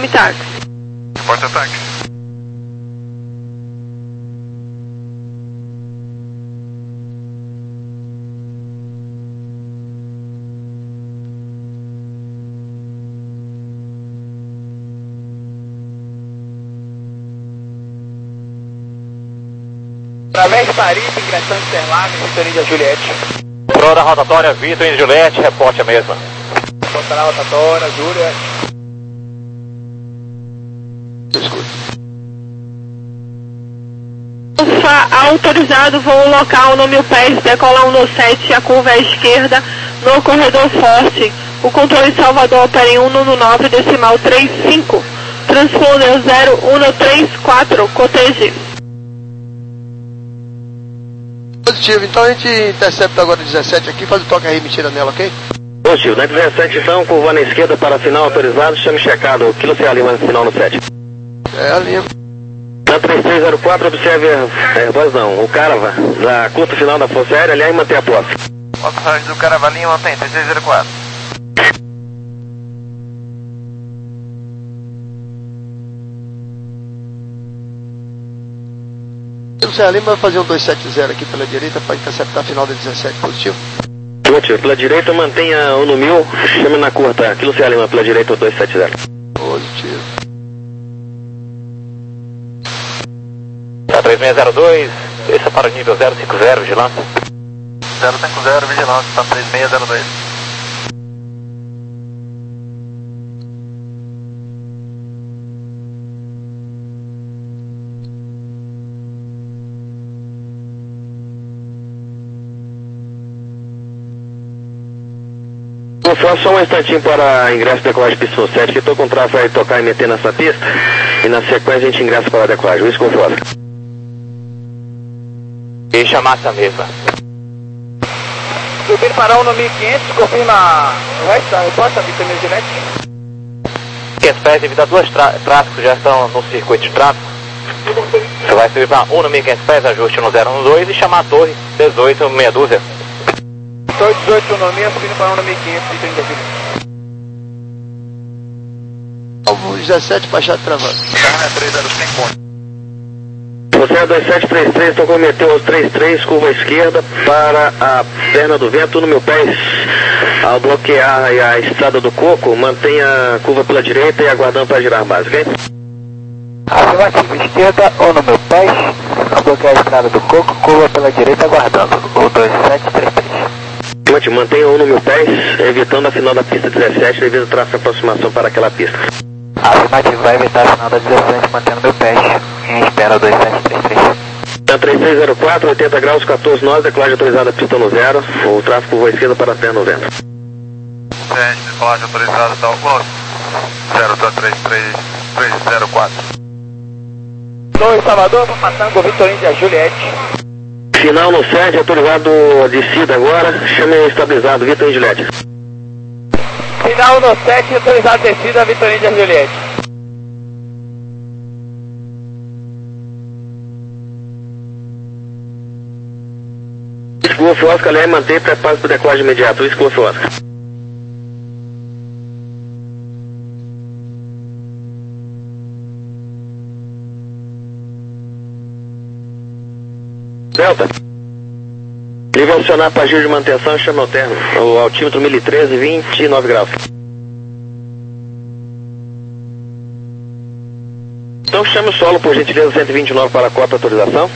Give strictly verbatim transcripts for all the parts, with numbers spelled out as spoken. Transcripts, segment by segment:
táxi. Porta táxi. Através de Paris, ingressando Interlagos, Vitor Índia Juliette. Controle da rotatória, Vitor Índia Juliette, reporte a mesma. Controle da rotatória, Juliette. Alfa autorizado, voo local no mil pés, decolar um no sete, a curva à esquerda, no corredor forte. O controle Salvador opera em um no nove, decimal trinta e cinco. Transponder zero um três quatro, coteje. Positivo, então a gente intercepta agora dezessete aqui, faz o toque aí, me tira nela, ok? Positivo, na dezessete então, curva na esquerda para final autorizado, chame checado, Kilo C A Lima final no sete. É a linha. Na três três zero quatro, observe, é, voz não, o Carava, da curta final da Força Aérea, aliás, mantém a posse. Opções do Carava, linha mantém, três três zero quatro. O Zé Lima vai fazer um dois sete zero aqui pela direita para interceptar a final da dezessete, positivo. Positivo, pela direita mantenha um no mil, chame na curta, Kilo C A Lima pela direita, dois sete zero. Positivo. Tá três seis zero dois, desça para o nível zero cinco zero, vigilância. zero cinco zero, vigilância, tá três seis zero dois. Só um instantinho para ingresso da decolagem pista sete, que estou com o tráfego aí tocar e meter nessa pista, e na sequência a gente ingressa para a decolagem. Isso com força. E chamar essa mesma. Subindo para um no mil e quinhentos, confirma o resto da resposta, Vitor Índia Juliette. quinhentos pés, devido a duas tráficos que já estão no circuito de tráfego. Você vai subir para um no mil e quinhentos pés, ajuste no zero um dois e chamar a torre dezoito, meia dúzia. Torre dezoito, autonomia, subindo para um no mil e quinhentos, Vitor Índia Juliette. Alvo dezessete, baixado travado. Carne três zero cinco. Você é dois sete três três, então cometeu os três três, curva esquerda para a perna do vento no meu pés. Ao bloquear a estrada do Coco, mantenha a curva pela direita e aguardando para girar a base, ok? Afirmativo, esquerda ou no meu pés, ao bloquear a estrada do Coco, curva pela direita aguardando, o dois sete três três. Mantenha um no meu pés, evitando a final da pista dezessete devido ao tráfego de aproximação para aquela pista. Afirmativo, vai evitar a final da dezessete, mantendo meu pés, em espera dois sete três três. Na três seis zero quatro, oitenta graus, quatorze nós, decolagem autorizada, pista no zero, o tráfego voa esquerda para a perna no vento. sete, decolagem autorizada, tá o zero três três três zero quatro. dois Salvador, Papatango, Vitor Índia Juliette. Final no sete, autorizado descida agora, chame estabilizado, Vitor Índia Juliette. Final no sete, autorizado descida, Vitor Índia Juliette. Golf Oscar, L R, mantém preparo para decolagem imediato, isso Golf Oscar. Delta. Nível acionar para giro de manutenção, chama o termo. O altímetro mil e treze, vinte e nove graus. Então chama o solo, por gentileza, cento e vinte e nove para a cota autorização.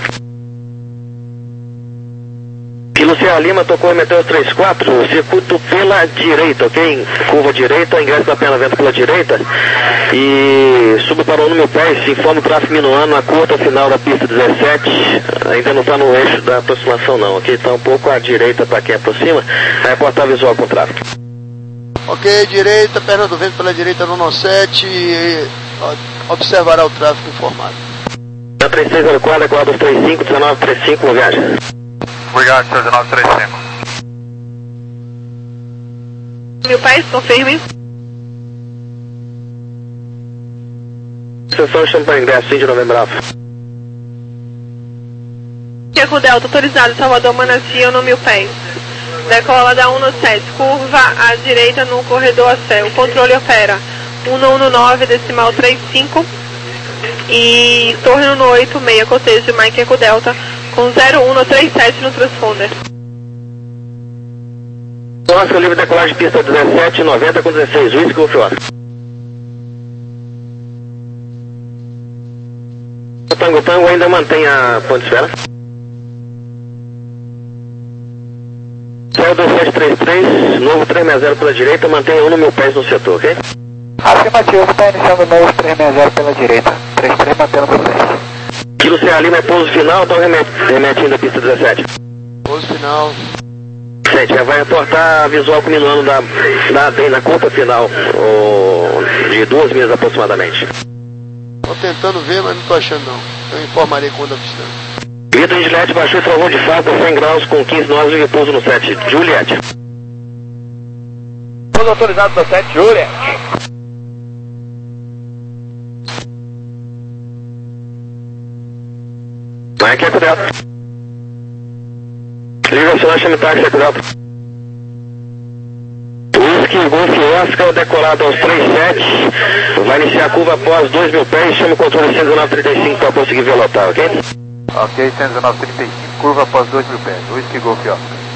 Kilo C A Lima tocou e meteu os três quatro, circuito pela direita, ok? Curva direita, ingresso da perna vento pela direita. E suba para o número pés, informa o tráfego minuano na curta final da pista dezessete. Ainda não está no eixo da aproximação não, ok? Está um pouco à direita para quem aproxima. Vai portar visual com o tráfego. Ok, direita, perna do vento pela direita no sete e observará o tráfego informado. Na três seis zero quatro, aguarda os trinta e cinco, dezenove trinta e cinco, viagem. Obrigado, senhor dezenove trinta e cinco. Meu pai, confirme. Sessão chama para ingresso, de novembro. Checo Delta, autorizado, Salvador, Manacia, no mil pés. Decola da um no sete, curva à direita no corredor a céu. O controle opera. um um nove, decimal trinta e cinco. E torre no oito seis, cotejo Mike Eco Delta, com zero um no trinta e sete no transponder. Oscar, livre decolagem, pista dezessete noventa com dezesseis, Whisky Golf Oscar. O Tango Tango ainda mantém a ponte esfera. Céu dois sete três três, novo três seis zero pela direita, mantenha um no meu pés no setor, ok? Afirmativo, está iniciando o novo três seis zero pela direita, trinta e três mantendo no frente. Kilo Serra Lima é pouso final, então remete, remete ainda a pista dezessete. Pouso final. Gente, já vai reportar visual culminando da, da, bem na curva final, ou, de duas milhas aproximadamente. Tô tentando ver, mas não tô achando não. Eu informarei quando avistando. Vitor Juliette baixou e travou de fato a cem graus com quinze nós e repouso no sete. Juliette. Pouso autorizado no sete, Juliette. Mike Eco Delta. Liga o sinal, chame táxi Eco Delta. Whisky Golf Oscar, decolado aos trinta e sete. Vai iniciar a curva após dois mil pés. Chama o controle cento e nove trinta e cinco para conseguir velotar, ok? Ok, cento e nove trinta e cinco, curva após dois mil pés. Whisky Golf Oscar.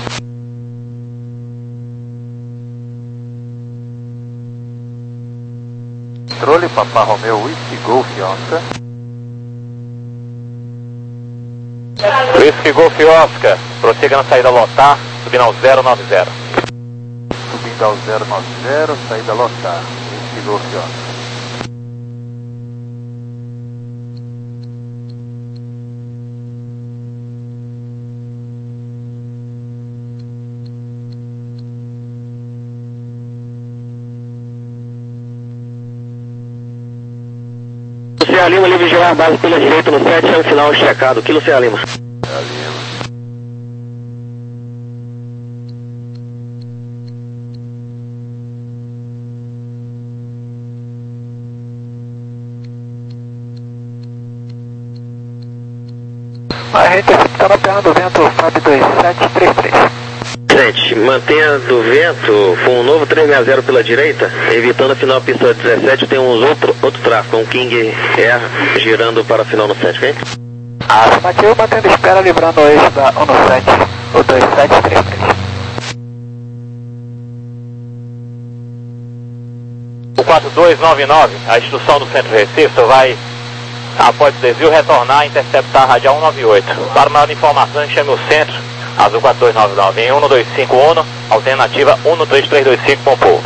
Controle Papa Romeo Whisky Golf Oscar. Whisky Golf Oscar, prossiga na saída lotar, subindo ao zero nove zero. Subindo ao zero nove zero, saída lotar. Whisky Golf Oscar. Serra Lima, livre gerar a base pela direita no sete, é o final checado. Kilo Serra Lima. Serra Lima. A gente está na perna do vento, Fábio dois sete três três. Gente, mantenha do vento com um novo três seis zero pela direita, evitando a final pista dezessete, tem uns outro, outro tráfego, um King Air girando para a final no sete, ok? Afirmativo, mantendo espera, livrando o eixo da um no sete, o dois sete três três. O quatro dois nove nove, a instrução do centro de Recife, você vai, após o desvio, retornar e interceptar a radial cento e noventa e oito. Para maior informação, chame o centro, Azul quatro dois nove nove, em um dois cinco um, alternativa um três três dois cinco, Pompou.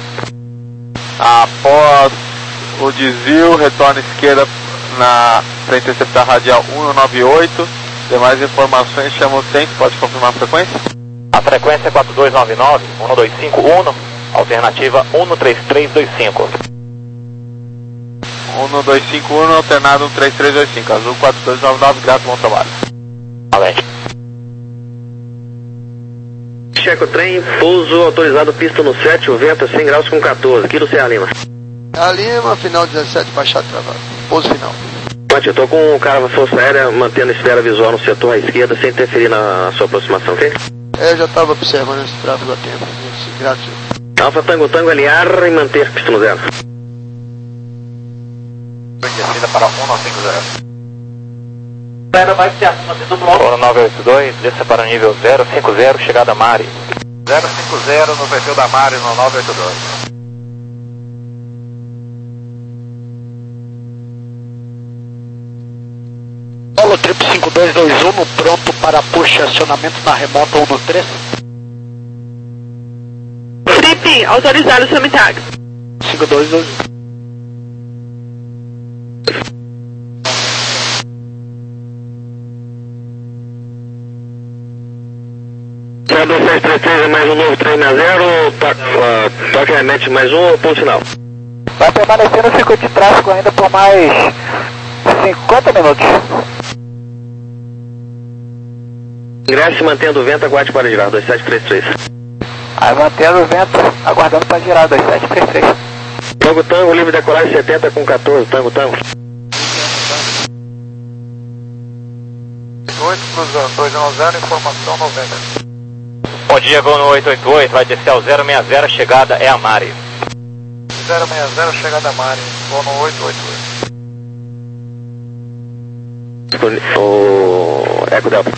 Após o desvio, retorna à esquerda na, para interceptar a radial cento e noventa e oito. Demais informações, chama o centro, pode confirmar a frequência? A frequência é quatro dois nove nove, um dois cinco um, alternativa um três três dois cinco. um dois cinco um, alternado um três três dois cinco, Azul quatro dois nove nove, grato, bom trabalho. Valeu. Checa o trem, pouso autorizado, pista no sete, o vento é cem graus com quatorze, Kilo Serra Lima. Serra Lima, final dezessete, baixado travado. Pouso final. Pode, eu tô com o cara da Força Aérea mantendo a esfera visual no setor à esquerda sem interferir na sua aproximação, ok? É, eu já estava observando esse tráfego a tempo. Grato. Alfa Tango Tango, alinhar e manter pista no zero. Descida para um nove cinco zero. Espera mais se acima do bloco. um nove oito dois, desça para o nível zero cinco zero, chegada Mari. zero cinco zero no perfil da Mari no nove oito dois. Polo triplo cinco dois dois um, pronto para push acionamento na remota um no três. Trip, autorizado, chame táxi. cinco dois dois um. dois sete três três é mais um novo três seis zero, to, toque remete mais um, ponto final. Vai permanecer no circuito de tráfego ainda por mais cinquenta minutos. Ingresse mantendo o vento, aguarde para girar, dois sete três três. Aí mantendo o vento, aguardando para girar, dois sete três três. Tango Tango, livre decolagem setenta com quatorze, Tango Tango. oito cruzando, dois um zero, informação noventa. Bom dia, voo no oito oito oito, vai descer ao zero seis zero, chegada é a Mari. zero seis zero, chegada Mari, vou no oito oito oito. O Eco Delta.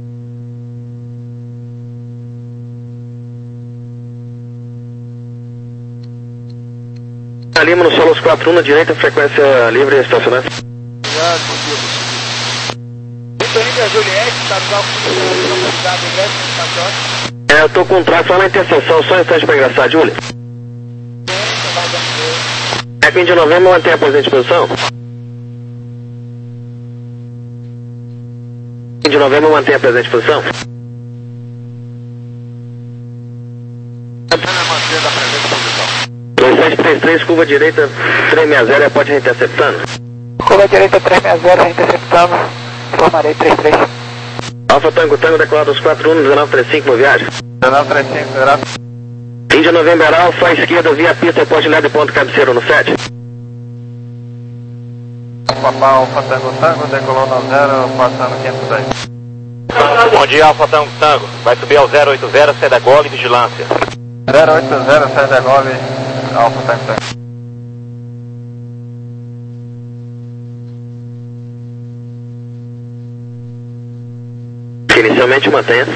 Lima no Solos quatro um na direita, frequência livre, estacionamento. Obrigado, bom dia, você. Vitor Juliette, está localizado em Grande Estação. É, eu tô com tráfego lá na interseção, só um instante pra engraçar, Júlio. Eco de novembro, mantém a presente posição. De novembro, mantém a presente posição. Mantendo a presente posição. dois sete três três, curva direita três seis zero, pode reinterceptando. Curva direita três seis zero, interceptando. Formarei três três. Alfa Tango Tango, declarado os quatro um, dezenove trinta e cinco no viagem. dezenove trinta e cinco, grave. Índia November Alfa, esquerda, via pista, porte lado e ponto cabeceiro no sete. Papá Alfa Tango Tango, decolou no zero, passando quinhentos e dez. Bom dia, Alfa Tango Tango. Vai subir ao zero oito zero, sai da Gole, vigilância. zero oito zero, sai da Gole, Alfa Tango Tango. Inicialmente mantenha.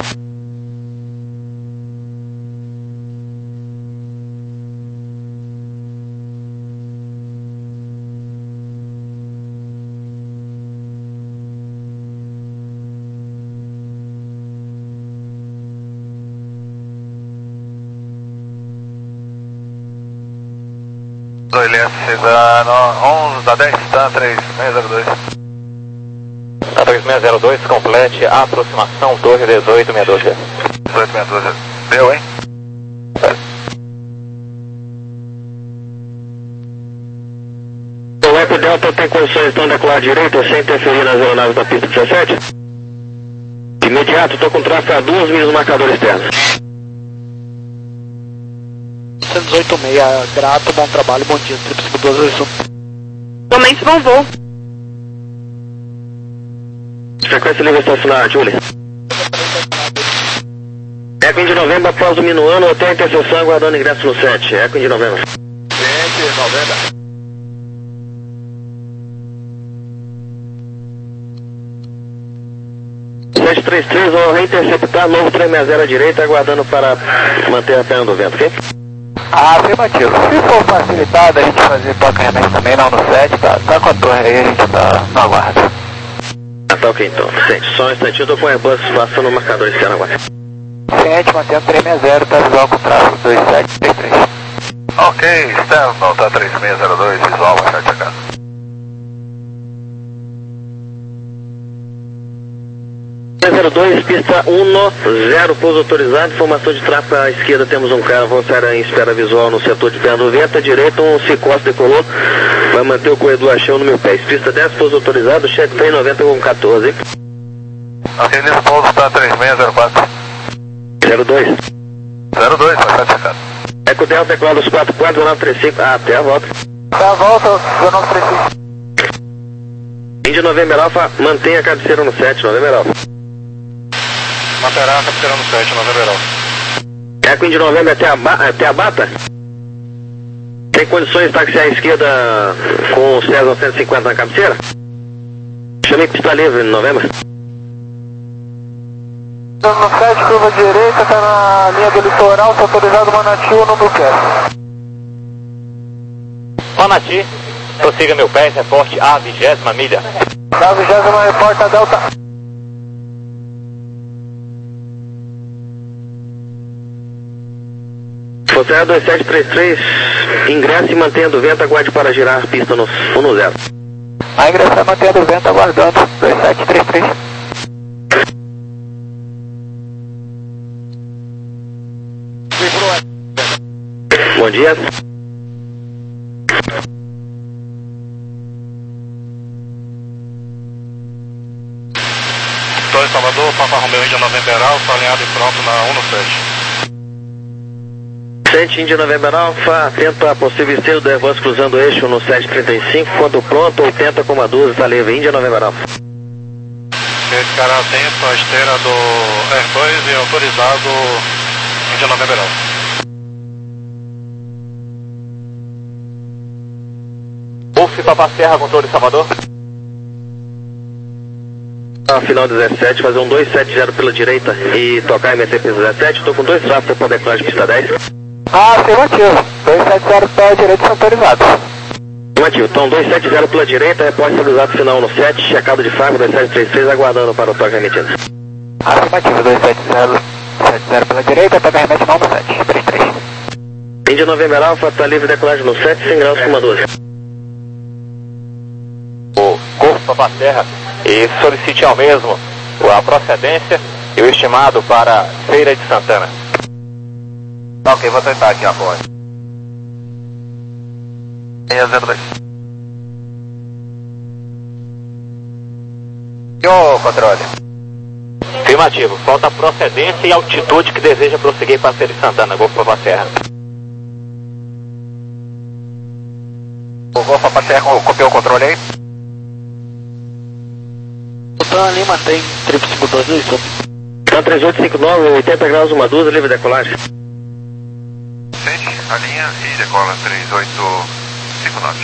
Zoilhante, Cidano, onze, dá dez, tá, três seis zero dois. A três seis zero dois, complete a aproximação, torre dezoito sessenta e dois. dezoito sessenta e dois, deu, hein? O Eco Delta tem condições então de decolar direita sem interferir nas aeronaves da pista dezessete? De imediato, estou com tráfego a duas milhas no marcador externo. setecentos e oitenta e seis, grato, bom trabalho, bom dia, triplo cinco dois dois um. Somente bom voo. Frequência livre estacionar, Júlia. Eco de novembro após o minuano até a interseção aguardando ingresso no sete. Eco de novembro. Cliente, novembro. sete três três, vou reinterceptar, novo três seis zero à direita, aguardando para manter a perna do vento, ok? Afirmativo. Se for facilitado a gente fazer toca-remete também, não no sete, tá, tá com a torre aí, a gente tá no aguardo. Ah, tá ok então. Sente, só um instantinho, eu tô com o Airbus passando o marcador externo agora. Ciente, mantendo três seis zero, tá visual com tráfego dois sete três três. Ok, externo, tá três seis zero dois, visual, baixar de chegada. zero dois, pista um, zero, pouso autorizado, formação de tráfego à esquerda, temos um carro avançar em espera visual no setor de perna do vento, à direita um Cicosta decolou, vai manter o corredor a chão no meu pé. Pista dez, pouso autorizado, check três noventa com quatorze. Ok, nesse pouso tá três seis zero quatro. zero dois. zero dois, baixar de chegada. Eco Delta, declara os quatro quatro, dezenove trinta e cinco, ah, até a volta. Até a volta, dezenove trinta e cinco. Índia November Alfa, mantenha a cabeceira no sete, November Alfa. Manterá, capturando no sete, novembro. Eco Índia November até a, até a Bata? Tem condições de taxiar à esquerda com o César cento e cinquenta na cabeceira? Chamei pista livre no November. No sete, curva direita, tá na linha do litoral, tá autorizado Manati no meu pé. Manati, prossiga meu pé, reporte a vigésima milha. Da vigésima, reporta Delta. Fronteira dois sete três três, ingresse e mantenha do vento, aguarde para girar a pista no um zero. A ingressar, mantenha do vento, aguardando, dois sete três três. Bom dia. Estou em Salvador, Papa Romeu Índia November Alfa, alinhado e pronto na um no sete. sete Índia November Alfa, atento a possível esteio do Airbus cruzando o eixo no sete trinta e cinco, quando pronto, oitenta com doze, está livre, Índia November Alfa. Esse cara atento à esteira do Airbus e autorizado Índia November Alfa. Papa Serra, controle Salvador. A final dezessete, fazer um dois sete zero pela direita e tocar M T P dezessete. Estou com dois tráfegos para decolagem de pista dez. Afirmativo. dois sete zero pela direita são autorizados. Afirmativo. Então dois sete zero pela direita, repórter estabilizado final no sete, checado de fábrica dois sete três três, aguardando para o toque remetido. Afirmativo. dois sete zero sete zero pela direita, toque remete não no sete três três. Índia November Alpha, está livre de decolagem no sete, cem graus, cima doze. O Golfo Papa Serra, e solicite ao mesmo a procedência e o estimado para Feira de Santana. Ok, vou tentar aqui agora. seis zero dois. E o controle? Afirmativo. Falta a procedência e altitude que deseja prosseguir para Feira de Santana, Golfo Papa Serra. O Golfo Papa Serra copiou o controle aí? Botão Lima tem três cinco dois dois. Então três oito cinco nove, oitenta graus, uma dúzia, livre de decolagem. Sente a linha e decola três oito cinco nove.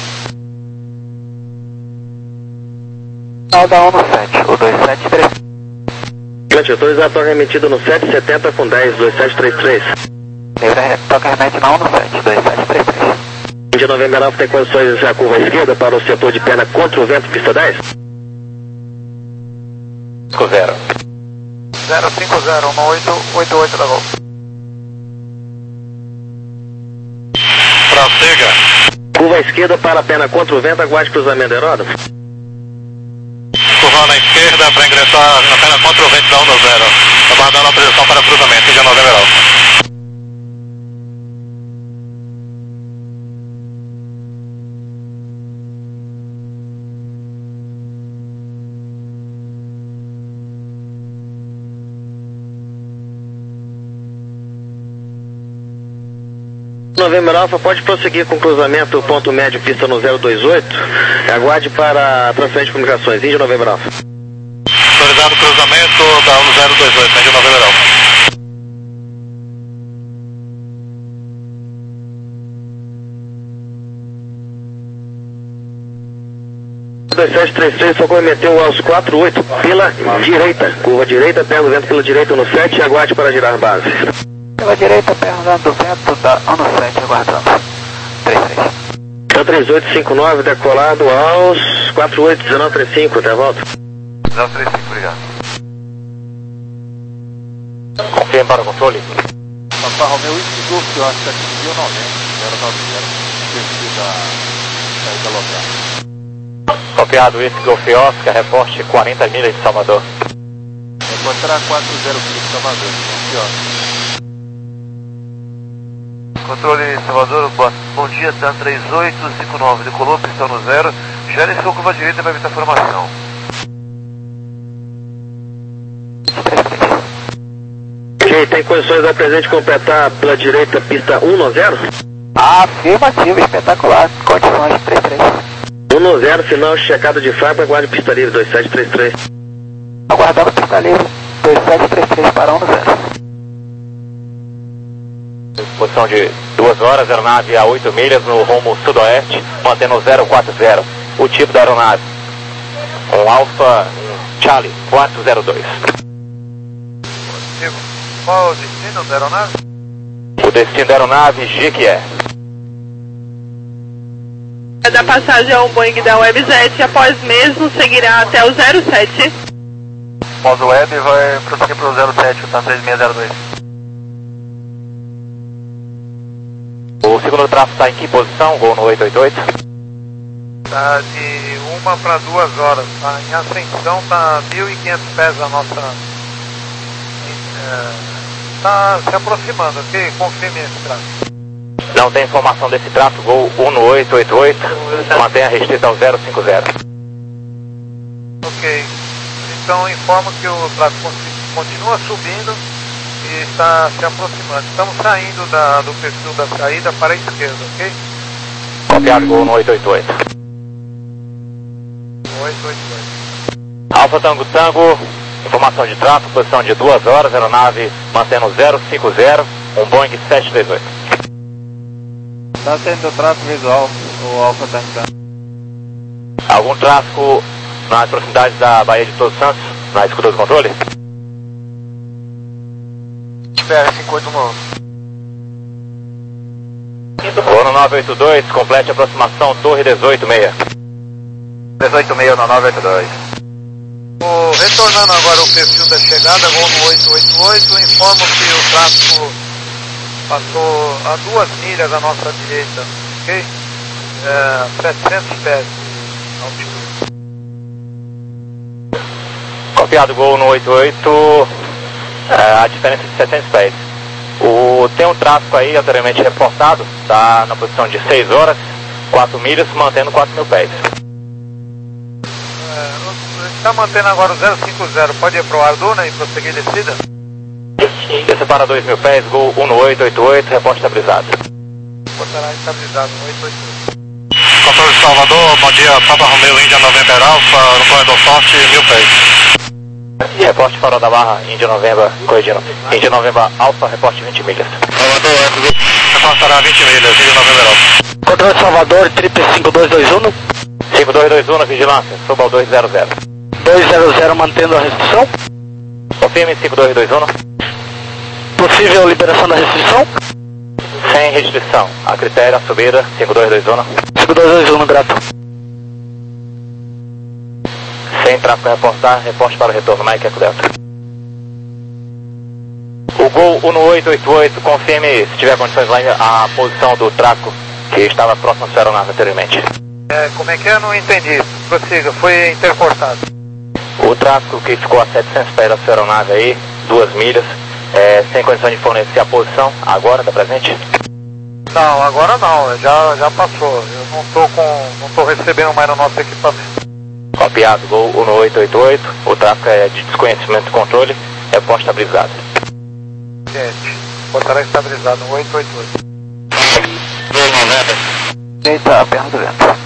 Salda um no sete, o dois sete três. Grande, autorizado toque remetido no sete setenta com dez, dois sete três três. Livre toque remete não no sete, dois sete três três. Índia November Alpha tem condições de iniciar a curva à esquerda para o setor de perna contra o vento, pista dez? zero. zero cinco zero um oito oito oito da Golfo. Prossiga. Curva à esquerda para a perna contra o vento, aguarde cruzamento aeródromo. Curva na esquerda para ingressar na perna contra o vento da um no zero. Aguardando a autorização para cruzamento, Índia November Alpha. November Alpha pode prosseguir com cruzamento ponto médio pista no zero dois oito. Aguarde para a transferência de comunicações. Índia November Alpha. Autorizado cruzamento da um zero dois oito, Índia November Alpha. dois sete três três, só cometeu aos quatro oito pela direita. Curva direita, pega o vento pela direita no sete, aguarde para girar base. Pela direita, perna do vento da um no sete, aguardando. três três. Então três oito cinco nove, decolado aos quatro oito um nove três cinco, até a volta. zero três cinco, obrigado. Confirme para o controle. Papa Romeu e Golf, eu acho que aqui mil e noventa, zero nove zero, perfil da saída local. Copiado, esse Golf Oscar, reporte quarenta milhas de Salvador. Encontrar quatro zero cinco Salvador, aqui ó. Controle Salvador, bom, bom dia, tá três oito cinco nove, decolou, pistão no zero, já iniciou curva direita para evitar formação. Ok, tem condições da presente completar pela direita pista um no zero? Afirmativo, espetacular, condições três três. um no zero, final checado de fábrica, aguarde pista livre dois sete três três. Aguardando pista livre, dois sete três três para um no zero. Posição de duas horas, aeronave a oito milhas no rumo sudoeste, mantendo zero quatro zero. O tipo da aeronave, um Alpha Charlie quatro zero dois. Qual o destino da aeronave? O destino da aeronave, G que é. Da passagem a um Boeing da WebJet, após mesmo seguirá até o zero sete. Modo web vai prosseguir para o zero sete, tá três seis zero dois. O segundo tráfego está em que posição? Gol no oito oito oito. Tá de uma para duas horas, tá em ascensão, tá mil e quinhentos pés a nossa... É, tá se aproximando, ok? Confirme esse tráfego. Não tem informação desse tráfego, Gol um no oito oito oito, mantenha restrita ao zero cinco zero. Ok, então informo que o tráfego continua subindo e está se aproximando. Estamos saindo da, do perfil da saída para a esquerda, ok? Copiado, Gol no oito oito oito. oito oito oito. Alfa Tango Tango, informação de tráfego, posição de duas horas, aeronave mantendo zero cinco zero, um Boeing sete três oito. Está tendo tráfego visual, o Alfa Tango Tango. Algum tráfego nas proximidades da Baía de Todos Santos, na escuta do controle? Espera, cinco oito um. Ono nove oito dois, complete a aproximação Torre dezoito seis. dezoito seis no nove oito dois. O, retornando agora o perfil da chegada, voo no oito oito oito, informo que o tráfego passou a duas milhas à nossa direita, ok? É, setecentos pés de altitude. Copiado, Gol no oito oito, é, a diferença de setecentos pés. O, tem um tráfego aí anteriormente reportado, está na posição de seis horas, quatro milhas, mantendo quatro mil pés. Está mantendo agora o zero cinco zero, pode ir para o Arduna e prosseguir descida? Desce para dois mil pés, Gol um no oito oito oito, reporte estabilizado. Portará estabilizado no oito oito oito. Controle de Salvador, bom dia, Papa Romeo, Índia November Alpha, no corredor forte, mil pés. Reporte Farol da Barra, Índia November, corrigindo. Índia November Alpha, reporte vinte milhas. Salvador, reportará vinte milhas, Índia November Alpha. Controle de Salvador, triple cinco dois dois um. cinco dois dois um na vigilância, suba ao dois zero zero. dois zero zero mantendo a restrição. Confirme cinco dois dois um. Possível liberação da restrição. Sem restrição, a critério, a subida, cinco dois dois um. cinco dois dois um, grato. Sem tráfego a reportar, reporte para o retorno, Mike Eco Delta. O Gol um no oito oito oito, confirme, se tiver condições lá, a posição do tráfego que estava próximo à sua aeronave anteriormente. É, como é que é? Não entendi. Prossiga, foi intercortado. O tráfego que ficou a setecentos pés da sua aeronave aí, duas milhas, é, sem condição de fornecer a posição, agora, está presente? Não, agora não, já, já passou. Eu não estou com, não tô recebendo mais no nosso equipamento. Copiado, Gol um no oito oito oito, o tráfego é de desconhecimento de controle, reporte estabilizado. Gente, portará estabilizado no oito oito oito. Eita, perna do vento.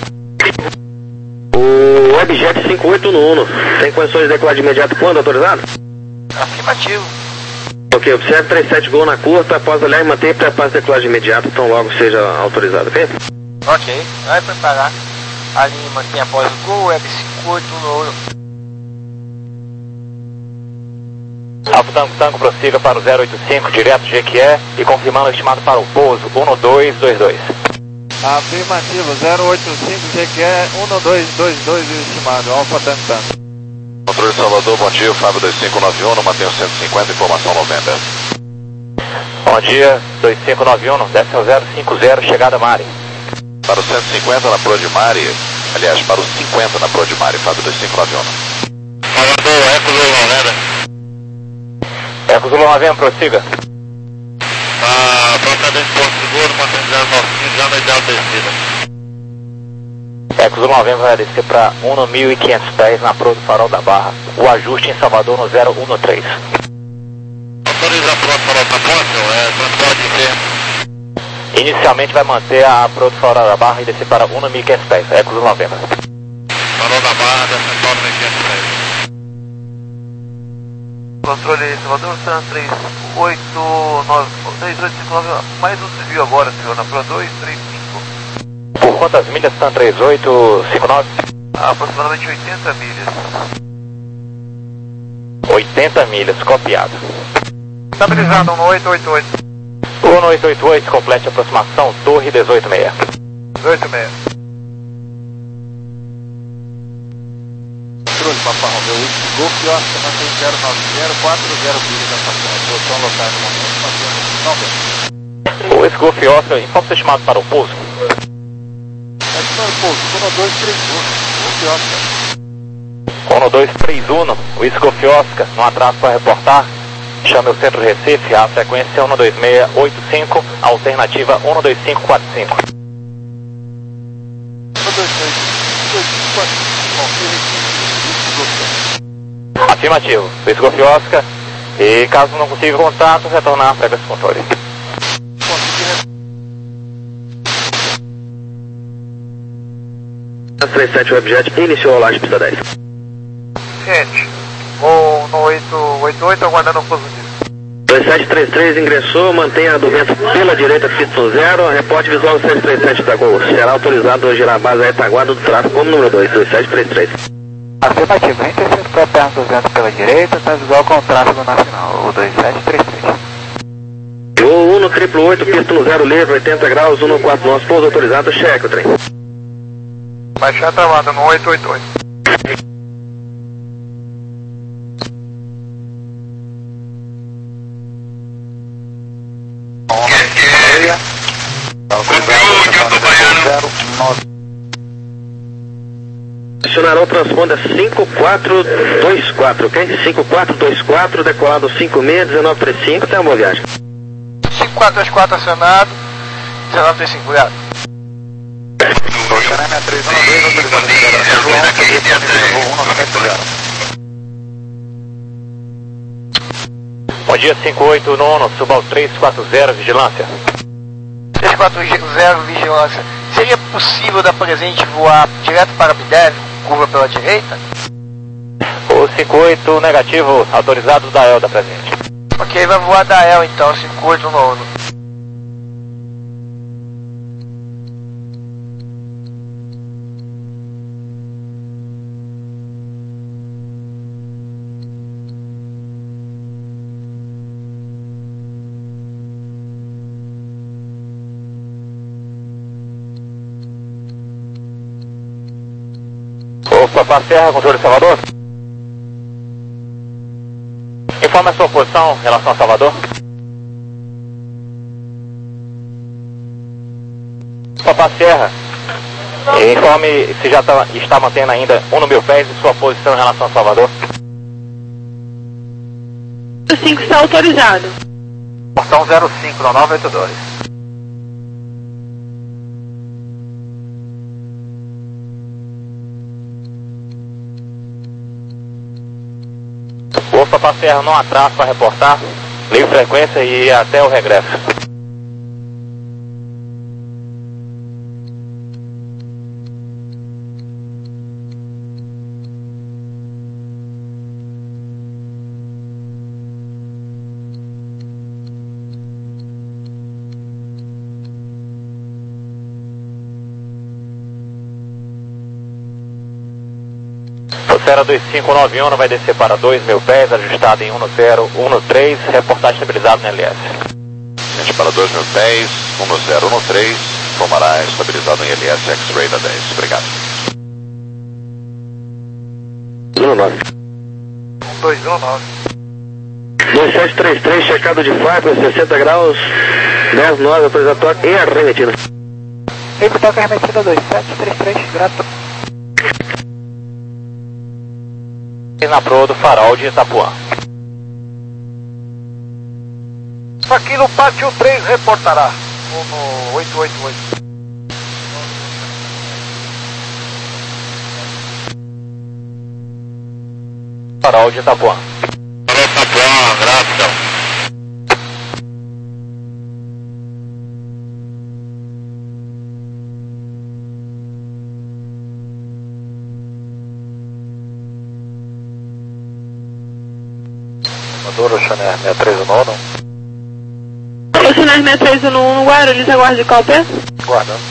O Webjet cinco oito um um, tem condições de decolar de imediato quando autorizado? Afirmativo. Ok, observe três sete Gol na curta, após olhar e manter preparo de decolagem de imediato, tão logo seja autorizado, ok? Ok, vai preparar. A linha mantém após o Gol, Web cinco oito um. Alfa Tango Tango prossiga para o zero oito cinco, direto G Q E e confirmando o estimado para o pouso um no dois dois dois. Afirmativo, zero oito cinco, G Q E, um no dois dois dois e o estimado, Alfa Tango Tango. Controle de Salvador, bom dia, Fábio dois cinco nove um, mantenha cento e cinquenta, informação noventa. Bom dia, dois cinco nove um, desce ao zero cinco zero, chegada Mari. Para o cento e cinquenta na Pro de Mari, aliás, para o cinquenta na Pro de Mari, Fábio dois cinco nove um. Salvador, Eco Zulu November. Eco Zulu November, prossiga. Ah, propriamente Porto Seguro, mantendo zero nove cinco, já no ideal descida. Eco Zulu November vai descer para um no mil e quinhentos pés na Pro do Farol da Barra. O ajuste em Salvador no zero um no três. Autoriza a Pro do Farol da Barra, é transporte interno. Inicialmente vai manter a Pro do Farol da Barra e descer para um no mil e quinhentos pés. Eco Zulu November. Farol da Barra, descendo para um no mil e quinhentos pés. Controle Salvador, San três oito nove, três oito cinco nove, mais um desvio agora, senhor, na Pro dois três cinco. Por quantas milhas estão três oito cinco nove? Aproximadamente oitenta milhas. oitenta milhas, copiado. Estabilizado no oito oito oito. um no oito oito oito, complete a aproximação Torre dezoito seis. dezoito seis. Controle, Papa Romeo, Golf Oscar, mantém zero nove zero, quatro zero milhas na passagem. Posição local no momento, mantendo noventa. O Golf Oscar, informe seu estimado para o pouso. É para o pouso, um no dois três um, Golf Oscar. um no dois três um, o Golf Oscar, no atraso para reportar. Chame o Centro Recife, a frequência um no dois seis oito cinco, alternativa um no dois cinco quatro cinco. um no dois seis, dois cinco quatro cinco, Afirmativo, Golf Oscar, e caso não consiga contato, retornar a frequência de controle. três sete Webjet iniciou a laje pista dez. Gente, vou no oito oito oito aguardando o pouso disso. dois sete três três ingressou, mantenha do vento pela direita, pista zero, reporte visual do sete três sete da Gol. Será autorizado a girar a base a retaguarda do tráfego como número dois, dois sete três três. Afirmativo, interceptou a perna do vento pela direita, está visual com o tráfego nacional, o dois sete três três. O um triplo oito, pista no zero livre, oitenta graus, um quatro nove, pouso autorizado, cheque o trem. Baixar a travada no oito oito oito. Acionará o transponder cinco quatro dois quatro, ok? cinco quatro dois quatro, decolado cinco seis um nove três cinco, tem uma boa viagem. cinco quatro dois quatro acionado, dezenove três cinco, obrigado. Bom dia, cinco oito nono, suba ao três quatro zero, vigilância. três quatro zero, vigilância. Seria possível da presente voar direto para Bidev, curva pela direita? O cinco oito negativo, autorizado da E L da presente. Ok, vai voar da E L então, cinco oito nono. Opa, Serra, controle de Salvador. Informe a sua posição em relação a Salvador. Opa, Serra, informe se já tá, está mantendo ainda um no mil pés e sua posição em relação a Salvador. O cinco está autorizado. Portão zero cinco, nove oito dois. Opa, para Serra, não atraso para reportar, livre frequência e até o regresso. Serra dois cinco nove um vai descer para dois mil pés, ajustado em um zero um três, reportagem estabilizado no L S. Gente para dois mil pés, um zero um três, informará estabilizado em L S X-Ray da dez. Obrigado. um nove. dois um nove. dois sete três três, checado de faixa, sessenta graus, dez nove, autorizado toque e arremetida. Eita, toque arremetida dois sete três três, grato. Na proa do farol de Itapuã. Aqui no pátio três reportará. No oito oito oito. Farol de Itapuã. Farol de Itapuã, graças. Oceaner seis três um nono. Oceaner seis três um no Guarulhos, aguarde cópia. Guardando.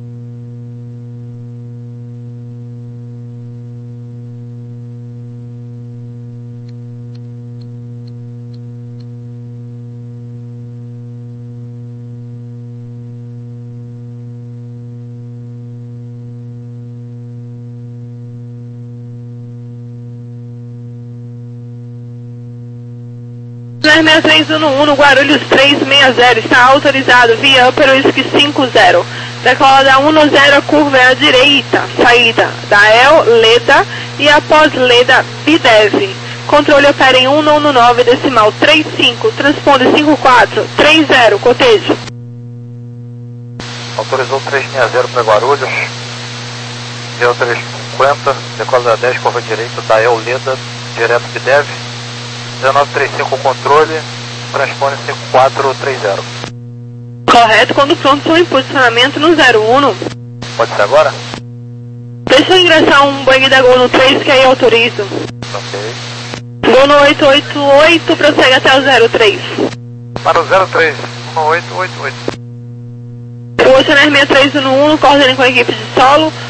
Oceaner seis três um um no Guarulhos três seis zero, está autorizado via Upper Whisky cinco zero. Decola da um zero, a curva é à direita, saída da E L, Leda e após Leda, Bidev. Controle opera em um nove decimal três cinco, transponde cinco quatro três zero, cotejo. Autorizou três seis zero para Guarulhos, deu três cinquenta, decola da dez, curva direita da E L, Leda, direto Bidev. dezenove trinta e cinco controle, transpone cinco quatro três zero. Correto, quando pronto, são em posicionamento no zero um. Pode ser agora? Deixa eu ingressar um Boeing da Gol no três que aí autorizo. Ok. Gol no oito oito oito, prossegue até o zero três. Para o zero três, um oito oito oito. O Oceaner sessenta e três um um, coordene com a equipe de solo.